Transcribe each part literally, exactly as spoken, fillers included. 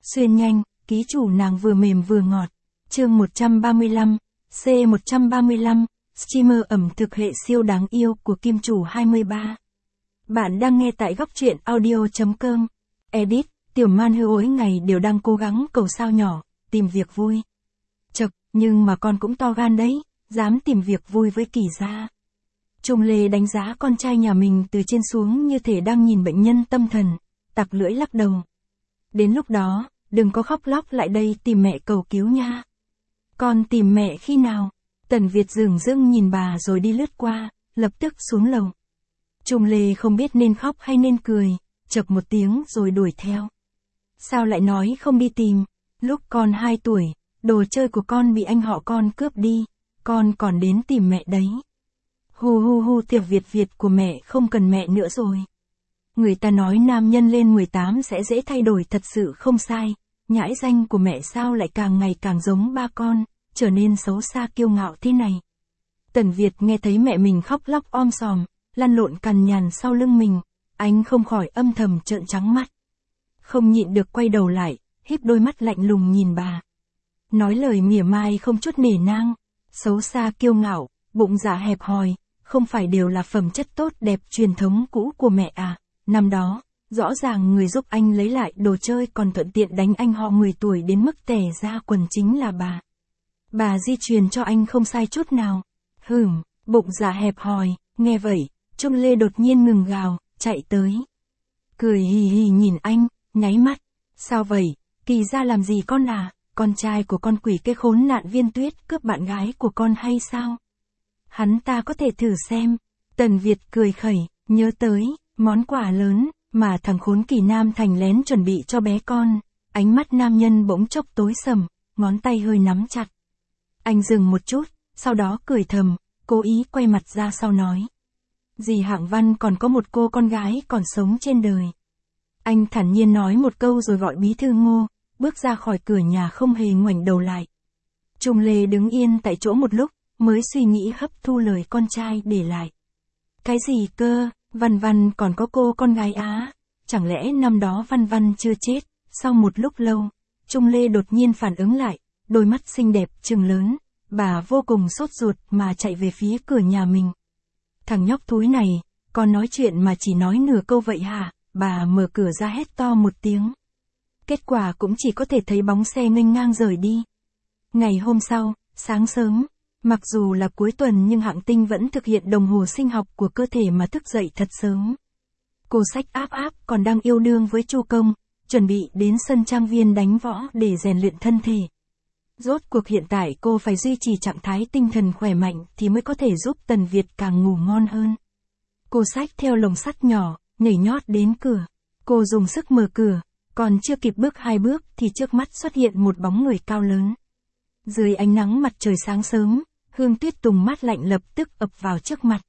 Xuyên nhanh, ký chủ nàng vừa mềm vừa ngọt. Chương một trăm ba mươi lăm, C một trăm ba mươi lăm, streamer ẩm thực hệ siêu đáng yêu của kim chủ hai mươi ba. Bạn đang nghe tại góc truyện audio chấm com. Edit, tiểu man hư ối ngày đều đang cố gắng cầu sao nhỏ, tìm việc vui. Chật, nhưng mà con cũng to gan đấy, dám tìm việc vui với Kỳ gia. Trung Lê đánh giá con trai nhà mình từ trên xuống như thể đang nhìn bệnh nhân tâm thần, tặc lưỡi lắc đầu. Đến lúc đó, đừng có khóc lóc lại đây tìm mẹ cầu cứu nha. Con tìm mẹ khi nào? Tần Việt dửng dưng nhìn bà rồi đi lướt qua, lập tức xuống lầu. Trung Lê không biết nên khóc hay nên cười, chậc một tiếng rồi đuổi theo. Sao lại nói không đi tìm? Lúc con hai tuổi, đồ chơi của con bị anh họ con cướp đi, con còn đến tìm mẹ đấy. Hu hu hu, tiểu Việt Việt của mẹ không cần mẹ nữa rồi. Người ta nói nam nhân lên mười tám sẽ dễ thay đổi, thật sự không sai. Nhãi danh của mẹ sao lại càng ngày càng giống ba con, trở nên xấu xa kiêu ngạo thế này. Tần Việt nghe thấy mẹ mình khóc lóc om sòm, lăn lộn cằn nhằn sau lưng mình, anh không khỏi âm thầm trợn trắng mắt. Không nhịn được quay đầu lại, híp đôi mắt lạnh lùng nhìn bà. Nói lời mỉa mai không chút nể nang, xấu xa kiêu ngạo, bụng dạ hẹp hòi, không phải đều là phẩm chất tốt đẹp truyền thống cũ của mẹ à? Năm đó, rõ ràng người giúp anh lấy lại đồ chơi còn thuận tiện đánh anh họ mười tuổi đến mức tè ra quần chính là bà. Bà di truyền cho anh không sai chút nào. Hửm, bụng dạ hẹp hòi, nghe vậy, Trung Lê đột nhiên ngừng gào, chạy tới. Cười hì hì nhìn anh, nháy mắt. Sao vậy, Kỳ gia làm gì con à? Con trai của con quỷ cái khốn nạn Viên Tuyết cướp bạn gái của con hay sao? Hắn ta có thể thử xem. Tần Việt cười khẩy, nhớ tới món quà lớn mà thằng khốn Kỳ Nam Thành lén chuẩn bị cho bé con. Ánh mắt nam nhân bỗng chốc tối sầm, ngón tay hơi nắm chặt. Anh dừng một chút, sau đó cười thầm, cố ý quay mặt ra sau nói. Dì Hạng Văn còn có một cô con gái còn sống trên đời. Anh thản nhiên nói một câu rồi gọi bí thư Ngô, bước ra khỏi cửa nhà không hề ngoảnh đầu lại. Trung Lê đứng yên tại chỗ một lúc, mới suy nghĩ hấp thu lời con trai để lại. Cái gì cơ, Văn Văn còn có cô con gái á? Chẳng lẽ năm đó Văn Văn chưa chết? Sau một lúc lâu, Trung Lê đột nhiên phản ứng lại, đôi mắt xinh đẹp trừng lớn, bà vô cùng sốt ruột mà chạy về phía cửa nhà mình. Thằng nhóc thúi này, con nói chuyện mà chỉ nói nửa câu vậy hả? Bà mở cửa ra hét to một tiếng. Kết quả cũng chỉ có thể thấy bóng xe nghênh ngang rời đi. Ngày hôm sau, sáng sớm, mặc dù là cuối tuần nhưng Hạng Tinh vẫn thực hiện đồng hồ sinh học của cơ thể mà thức dậy thật sớm. Cô xách áp áp còn đang yêu đương với Chu Công, chuẩn bị đến sân trang viên đánh võ để rèn luyện thân thể. Rốt cuộc hiện tại cô phải duy trì trạng thái tinh thần khỏe mạnh thì mới có thể giúp Tần Việt càng ngủ ngon hơn. Cô xách theo lồng sắt nhỏ, nhảy nhót đến cửa. Cô dùng sức mở cửa, còn chưa kịp bước hai bước thì trước mắt xuất hiện một bóng người cao lớn. Dưới ánh nắng mặt trời sáng sớm, hương tuyết tùng mát lạnh lập tức ập vào trước mặt.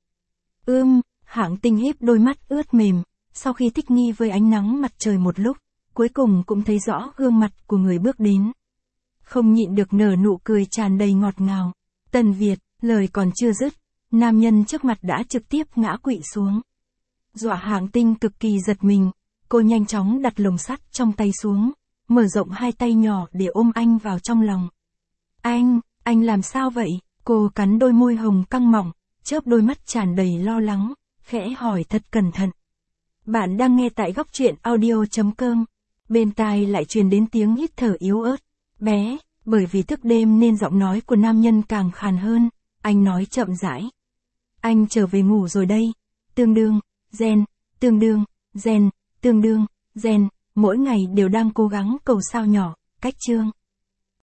Ưm, Hạng Tinh híp đôi mắt ướt mềm, sau khi thích nghi với ánh nắng mặt trời một lúc, cuối cùng cũng thấy rõ gương mặt của người bước đến. Không nhịn được nở nụ cười tràn đầy ngọt ngào. Tần Việt, lời còn chưa dứt, nam nhân trước mặt đã trực tiếp ngã quỵ xuống. Dọa Hạng Tinh cực kỳ giật mình, cô nhanh chóng đặt lồng sắt trong tay xuống, mở rộng hai tay nhỏ để ôm anh vào trong lòng. Anh, anh làm sao vậy? Cô cắn đôi môi hồng căng mọng, chớp đôi mắt tràn đầy lo lắng, khẽ hỏi thật cẩn thận. Bạn đang nghe tại góc truyện audio chấm com. Bên tai lại truyền đến tiếng hít thở yếu ớt. Bé, bởi vì thức đêm nên giọng nói của nam nhân càng khàn hơn, anh nói chậm rãi. Anh trở về ngủ rồi đây. Tương đương, gen, tương đương, gen, tương đương, gen, mỗi ngày đều đang cố gắng cầu sao nhỏ, cách chương.